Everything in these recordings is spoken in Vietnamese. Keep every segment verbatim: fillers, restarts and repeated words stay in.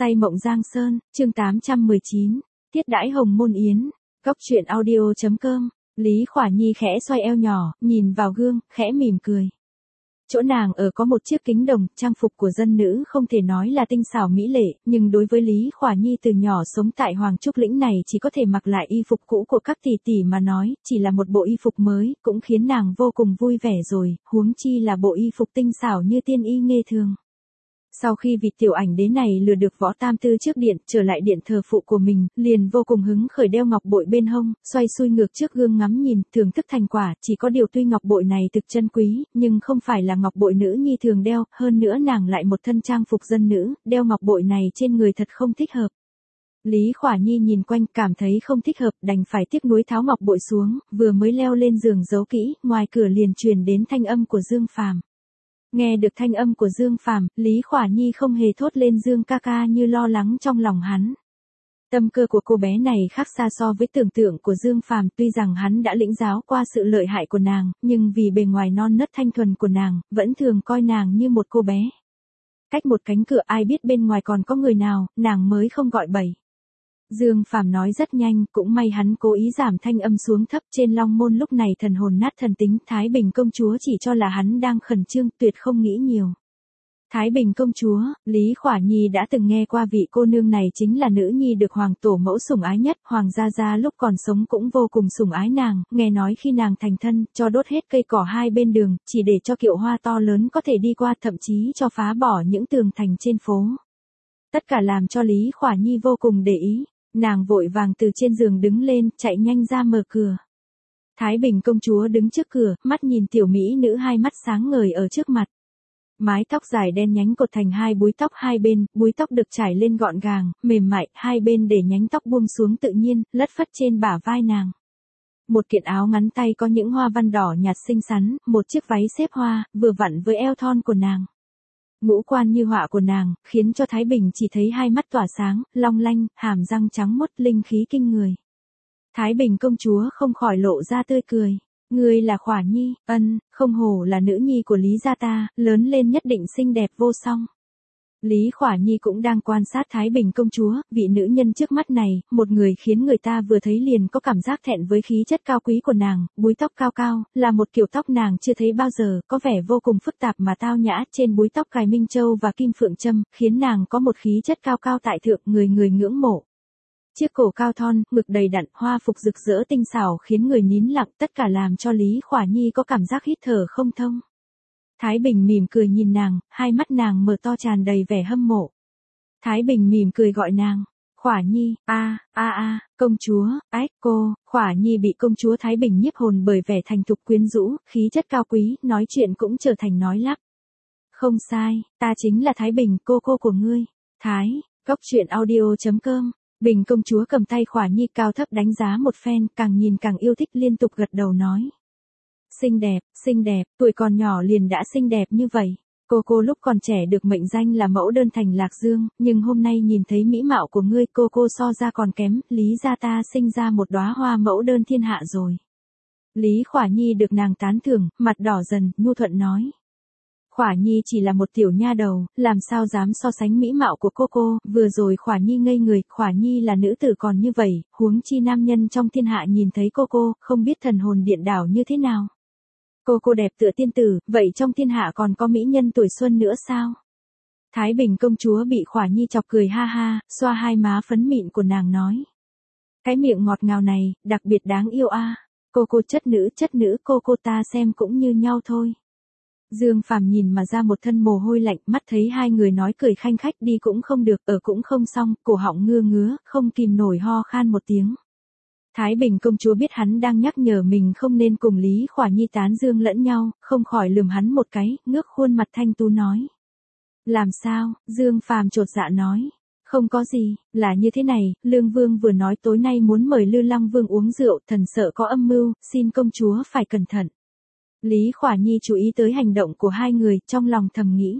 Say mộng Giang Sơn, chương tám trăm mười chín, Tiết đãi hồng môn yến, Góc truyện audio chấm com, Lý Khỏa Nhi khẽ xoay eo nhỏ, nhìn vào gương, khẽ mỉm cười. Chỗ nàng ở có một chiếc kính đồng, trang phục của dân nữ không thể nói là tinh xảo mỹ lệ, nhưng đối với Lý Khỏa Nhi từ nhỏ sống tại Hoàng Trúc Lĩnh này chỉ có thể mặc lại y phục cũ của các tỷ tỷ mà nói, chỉ là một bộ y phục mới, cũng khiến nàng vô cùng vui vẻ rồi, huống chi là bộ y phục tinh xảo như tiên y nghê thường. Sau khi vị tiểu ảnh đế này lừa được Võ Tam Tư trước điện, trở lại điện thờ phụ của mình, liền vô cùng hứng khởi đeo ngọc bội bên hông, xoay xuôi ngược trước gương ngắm nhìn, thưởng thức thành quả, chỉ có điều tuy ngọc bội này thực chân quý, nhưng không phải là ngọc bội nữ nhi thường đeo, hơn nữa nàng lại một thân trang phục dân nữ, đeo ngọc bội này trên người thật không thích hợp. Lý Khỏa Nhi nhìn quanh cảm thấy không thích hợp, đành phải tiếc nuối tháo ngọc bội xuống, vừa mới leo lên giường giấu kỹ, ngoài cửa liền truyền đến thanh âm của Dương Phàm. Nghe được thanh âm của Dương Phàm, Lý Khỏa Nhi không hề thốt lên Dương ca ca như lo lắng trong lòng hắn. Tâm cơ của cô bé này khác xa so với tưởng tượng của Dương Phàm, tuy rằng hắn đã lĩnh giáo qua sự lợi hại của nàng, nhưng vì bề ngoài non nớt thanh thuần của nàng, vẫn thường coi nàng như một cô bé. Cách một cánh cửa ai biết bên ngoài còn có người nào, nàng mới không gọi bậy. Dương Phàm nói rất nhanh, cũng may hắn cố ý giảm thanh âm xuống thấp, trên long môn lúc này thần hồn nát thần tính, Thái Bình công chúa chỉ cho là hắn đang khẩn trương, tuyệt không nghĩ nhiều. Thái Bình công chúa, Lý Khỏa Nhi đã từng nghe qua vị cô nương này chính là nữ nhi được hoàng tổ mẫu sủng ái nhất, hoàng gia gia lúc còn sống cũng vô cùng sủng ái nàng, nghe nói khi nàng thành thân, cho đốt hết cây cỏ hai bên đường, chỉ để cho kiệu hoa to lớn có thể đi qua, thậm chí cho phá bỏ những tường thành trên phố. Tất cả làm cho Lý Khỏa Nhi vô cùng để ý. Nàng vội vàng từ trên giường đứng lên, chạy nhanh ra mở cửa. Thái Bình công chúa đứng trước cửa, mắt nhìn tiểu mỹ nữ hai mắt sáng ngời ở trước mặt. Mái tóc dài đen nhánh cột thành hai búi tóc hai bên, búi tóc được trải lên gọn gàng, mềm mại, hai bên để nhánh tóc buông xuống tự nhiên, lất phất trên bả vai nàng. Một kiện áo ngắn tay có những hoa văn đỏ nhạt xinh xắn, một chiếc váy xếp hoa, vừa vặn với eo thon của nàng. Ngũ quan như họa của nàng, khiến cho Thái Bình chỉ thấy hai mắt tỏa sáng, long lanh, hàm răng trắng muốt, linh khí kinh người. Thái Bình công chúa không khỏi lộ ra tươi cười. Ngươi là Khỏa Nhi, ân, không hổ là nữ nhi của Lý gia ta, lớn lên nhất định xinh đẹp vô song. Lý Khỏa Nhi cũng đang quan sát Thái Bình công chúa, vị nữ nhân trước mắt này, một người khiến người ta vừa thấy liền có cảm giác thẹn với khí chất cao quý của nàng, búi tóc cao cao, là một kiểu tóc nàng chưa thấy bao giờ, có vẻ vô cùng phức tạp mà tao nhã, trên búi tóc cài minh châu và kim phượng châm, khiến nàng có một khí chất cao cao tại thượng, người người ngưỡng mộ. Chiếc cổ cao thon, ngực đầy đặn, hoa phục rực rỡ tinh xảo khiến người nín lặng, tất cả làm cho Lý Khỏa Nhi có cảm giác hít thở không thông. Thái Bình mỉm cười nhìn nàng, hai mắt nàng mở to tràn đầy vẻ hâm mộ. Thái Bình mỉm cười gọi nàng, Khỏa Nhi, a, a a, công chúa, ách cô, Khỏa Nhi bị công chúa Thái Bình nhiếp hồn bởi vẻ thành thục quyến rũ, khí chất cao quý, nói chuyện cũng trở thành nói lắp. Không sai, ta chính là Thái Bình, cô cô của ngươi. Thái, Góc truyện audio chấm com. Bình công chúa cầm tay Khỏa Nhi cao thấp đánh giá một phen, càng nhìn càng yêu thích, liên tục gật đầu nói. Xinh đẹp, xinh đẹp, tuổi còn nhỏ liền đã xinh đẹp như vậy. Cô cô lúc còn trẻ được mệnh danh là mẫu đơn thành Lạc Dương, nhưng hôm nay nhìn thấy mỹ mạo của ngươi, cô cô so ra còn kém, Lý gia ta sinh ra một đóa hoa mẫu đơn thiên hạ rồi. Lý Khỏa Nhi được nàng tán thưởng, mặt đỏ dần, nhu thuận nói. Khỏa Nhi chỉ là một tiểu nha đầu, làm sao dám so sánh mỹ mạo của cô cô, vừa rồi Khỏa Nhi ngây người, Khỏa Nhi là nữ tử còn như vậy, huống chi nam nhân trong thiên hạ nhìn thấy cô cô, không biết thần hồn điện đảo như thế nào. Cô cô đẹp tựa tiên tử, vậy trong thiên hạ còn có mỹ nhân tuổi xuân nữa sao? Thái Bình công chúa bị Khỏa Nhi chọc cười ha ha, xoa hai má phấn mịn của nàng nói. Cái miệng ngọt ngào này, đặc biệt đáng yêu a. Cô cô chất nữ chất nữ cô cô ta xem cũng như nhau thôi. Dương Phàm nhìn mà ra một thân mồ hôi lạnh, mắt thấy hai người nói cười khanh khách, đi cũng không được, ở cũng không xong, cổ họng ngưa ngứa, không kìm nổi ho khan một tiếng. Thái Bình công chúa biết hắn đang nhắc nhở mình không nên cùng Lý Khỏa Nhi tán dương lẫn nhau, không khỏi lườm hắn một cái, ngước khuôn mặt thanh tú nói. Làm sao? Dương Phàm chột dạ nói. Không có gì, là như thế này, Lương Vương vừa nói tối nay muốn mời Lư Lăng Vương uống rượu, thần sợ có âm mưu, xin công chúa phải cẩn thận. Lý Khỏa Nhi chú ý tới hành động của hai người, trong lòng thầm nghĩ.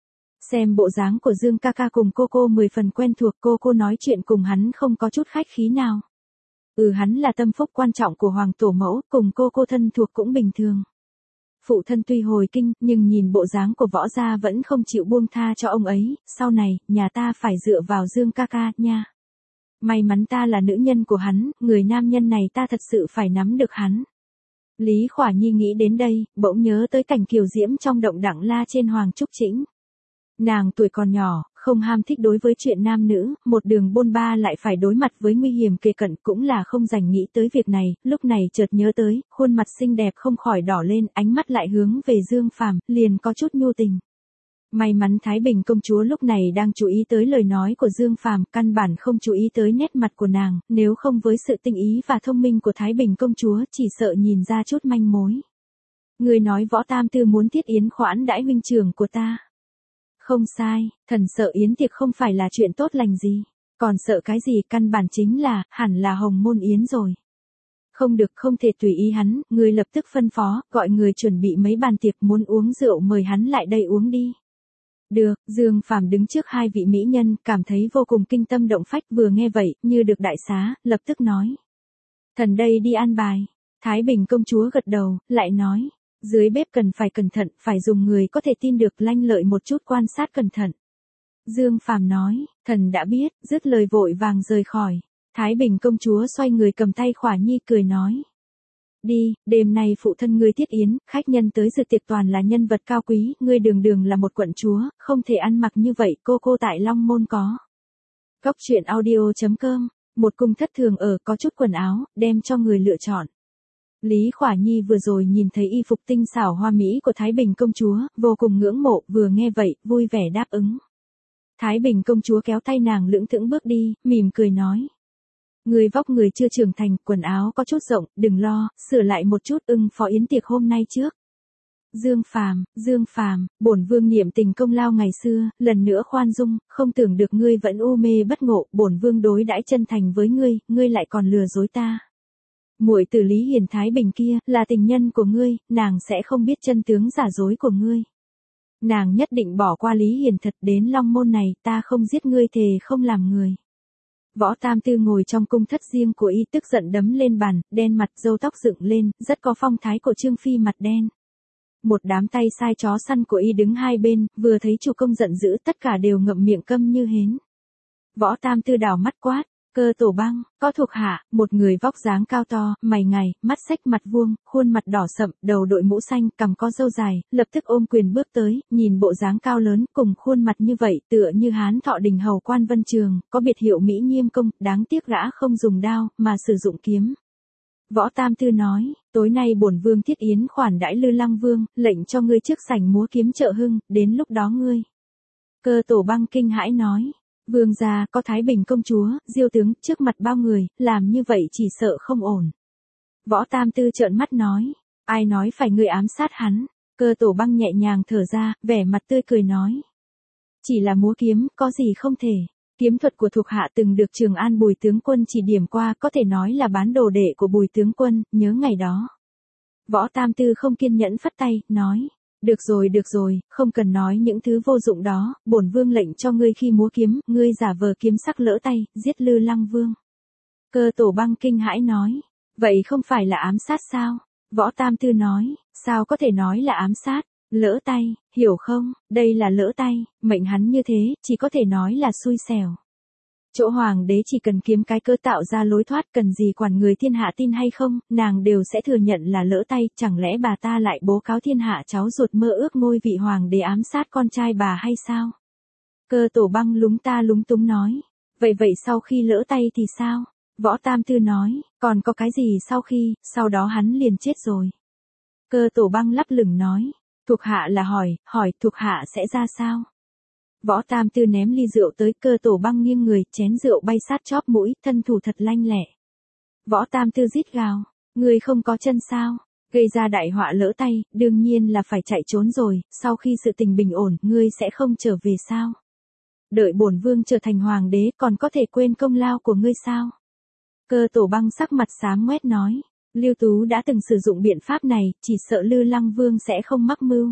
Xem bộ dáng của Dương ca ca cùng cô cô mười phần quen thuộc, cô cô nói chuyện cùng hắn không có chút khách khí nào. Ừ, hắn là tâm phúc quan trọng của hoàng tổ mẫu, cùng cô cô thân thuộc cũng bình thường. phụ thân tuy hồi kinh, nhưng nhìn bộ dáng của võ gia vẫn không chịu buông tha cho ông ấy, sau này, nhà ta phải dựa vào Dương ca ca, nha. May mắn ta là nữ nhân của hắn, người nam nhân này ta thật sự phải nắm được hắn. Lý Khỏa Nhi nghĩ đến đây, bỗng nhớ tới cảnh kiều diễm trong động Đặng La trên Hoàng Trúc Chĩnh. Nàng tuổi còn nhỏ, không ham thích đối với chuyện nam nữ, một đường bôn ba lại phải đối mặt với nguy hiểm kề cận cũng là không dành nghĩ tới việc này, lúc này chợt nhớ tới, khuôn mặt xinh đẹp không khỏi đỏ lên, ánh mắt lại hướng về Dương Phàm, liền có chút nhu tình. May mắn Thái Bình công chúa lúc này đang chú ý tới lời nói của Dương Phàm, căn bản không chú ý tới nét mặt của nàng, nếu không với sự tinh ý và thông minh của Thái Bình công chúa chỉ sợ nhìn ra chút manh mối. Người nói Võ Tam Tư muốn thiết yến khoản đãi huynh trưởng của ta. Không sai, thần sợ yến tiệc không phải là chuyện tốt lành gì. Còn sợ cái gì, căn bản chính là, hẳn là hồng môn yến rồi. Không được, không thể tùy ý hắn, người lập tức phân phó, gọi người chuẩn bị mấy bàn tiệc, muốn uống rượu mời hắn lại đây uống đi. Được, Dương Phàm đứng trước hai vị mỹ nhân, cảm thấy vô cùng kinh tâm động phách, vừa nghe vậy, như được đại xá, lập tức nói. Thần đây đi an bài. Thái Bình công chúa gật đầu, lại nói. Dưới bếp cần phải cẩn thận, phải dùng người có thể tin được, lanh lợi một chút, quan sát cẩn thận. Dương Phàm nói, thần đã biết, dứt lời vội vàng rời khỏi. Thái Bình công chúa xoay người cầm tay Khỏa Nhi cười nói. Đi, đêm nay phụ thân ngươi thiết yến, khách nhân tới dự tiệc toàn là nhân vật cao quý, ngươi đường đường là một quận chúa, không thể ăn mặc như vậy, cô cô tại Long Môn có. Cóc truyện audio chấm com, một cung thất thường ở có chút quần áo, đem cho người lựa chọn. Lý Khỏa Nhi vừa rồi nhìn thấy y phục tinh xảo hoa mỹ của Thái Bình công chúa, vô cùng ngưỡng mộ, vừa nghe vậy, vui vẻ đáp ứng. Thái Bình công chúa kéo tay nàng lững thững bước đi, mỉm cười nói. Người vóc người chưa trưởng thành, quần áo có chút rộng, đừng lo, sửa lại một chút, ưng phó yến tiệc hôm nay trước. Dương Phàm, Dương Phàm, bổn vương niệm tình công lao ngày xưa, lần nữa khoan dung, không tưởng được ngươi vẫn u mê bất ngộ, bổn vương đối đãi chân thành với ngươi, ngươi lại còn lừa dối ta. Muội tử Lý Hiền Thái Bình kia, là tình nhân của ngươi, nàng sẽ không biết chân tướng giả dối của ngươi. Nàng nhất định bỏ qua Lý Hiền thật, đến Long Môn này, ta không giết ngươi thề không làm người. Võ Tam Tư ngồi trong cung thất riêng của y, tức giận đấm lên bàn, đen mặt, râu tóc dựng lên, rất có phong thái của Trương Phi mặt đen. Một đám tay sai chó săn của y đứng hai bên, vừa thấy chủ công giận dữ, tất cả đều ngậm miệng câm như hến. Võ Tam Tư đảo mắt quát. Cơ Tổ Băng, có thuộc hạ, một người vóc dáng cao to, mày ngài, mắt xách mặt vuông, khuôn mặt đỏ sậm, đầu đội mũ xanh, cằm có râu dài, lập tức ôm quyền bước tới, nhìn bộ dáng cao lớn, cùng khuôn mặt như vậy, tựa như Hán Thọ Đình hầu quan Vân Trường, có biệt hiệu Mỹ Nghiêm Công, đáng tiếc gã không dùng đao, mà sử dụng kiếm. Võ Tam Tư nói, tối nay bổn vương thiết yến khoản đãi Lư Lăng Vương, lệnh cho ngươi trước sảnh múa kiếm trợ hưng, đến lúc đó ngươi. Cơ Tổ Băng kinh hãi nói. Vương gia có Thái Bình công chúa, Diêu tướng, trước mặt bao người, làm như vậy chỉ sợ không ổn. Võ Tam Tư trợn mắt nói, ai nói phải ngươi ám sát hắn. Cơ Tổ Băng nhẹ nhàng thở ra, vẻ mặt tươi cười nói. Chỉ là múa kiếm, có gì không thể. Kiếm thuật của thuộc hạ từng được Trường An Bùi tướng quân chỉ điểm qua, có thể nói là bán đồ đệ của Bùi tướng quân, nhớ ngày đó. Võ Tam Tư không kiên nhẫn phất tay, nói. Được rồi được rồi, không cần nói những thứ vô dụng đó, bổn vương lệnh cho ngươi khi múa kiếm, ngươi giả vờ kiếm sắc lỡ tay, giết Lư Lăng Vương. Cơ Tổ Băng kinh hãi nói, vậy không phải là ám sát sao? Võ Tam Tư nói, sao có thể nói là ám sát, lỡ tay, hiểu không, đây là lỡ tay, mệnh hắn như thế, chỉ có thể nói là xui xẻo. Chỗ hoàng đế chỉ cần kiếm cái cơ tạo ra lối thoát, cần gì quản người thiên hạ tin hay không, nàng đều sẽ thừa nhận là lỡ tay, chẳng lẽ bà ta lại bố cáo thiên hạ cháu ruột mơ ước ngôi vị hoàng đế ám sát con trai bà hay sao? Cơ Tổ Băng lúng ta lúng túng nói, vậy vậy sau khi lỡ tay thì sao? Võ Tam Tư nói, còn có cái gì sau khi, sau đó hắn liền chết rồi. Cơ Tổ Băng lắp lửng nói, thuộc hạ là hỏi, hỏi thuộc hạ sẽ ra sao? Võ Tam Tư ném ly rượu tới, Cơ Tổ Băng nghiêng người, chén rượu bay sát chóp mũi, thân thủ thật lanh lẹ. Võ Tam Tư rít gào, người không có chân sao, gây ra đại họa lỡ tay, đương nhiên là phải chạy trốn rồi, sau khi sự tình bình ổn, ngươi sẽ không trở về sao? Đợi bổn vương trở thành hoàng đế, còn có thể quên công lao của ngươi sao? Cơ Tổ Băng sắc mặt xám ngoét nói, Lưu Tú đã từng sử dụng biện pháp này, chỉ sợ Lư Lăng Vương sẽ không mắc mưu.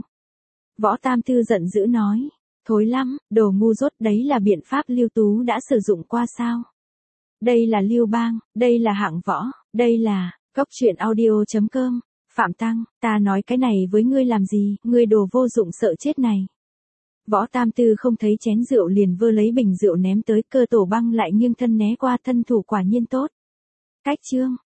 Võ Tam Tư giận dữ nói. Thối lắm, đồ ngu dốt, đấy là biện pháp Lưu Tú đã sử dụng qua sao? Đây là Lưu Bang, đây là hạng võ, đây là, cóc truyện audio chấm com. Phạm Tăng, ta nói cái này với ngươi làm gì, ngươi đồ vô dụng sợ chết này. Võ Tam Tư không thấy chén rượu liền vơ lấy bình rượu ném tới, Cơ Tổ Băng lại nghiêng thân né qua, thân thủ quả nhiên tốt. Cách chương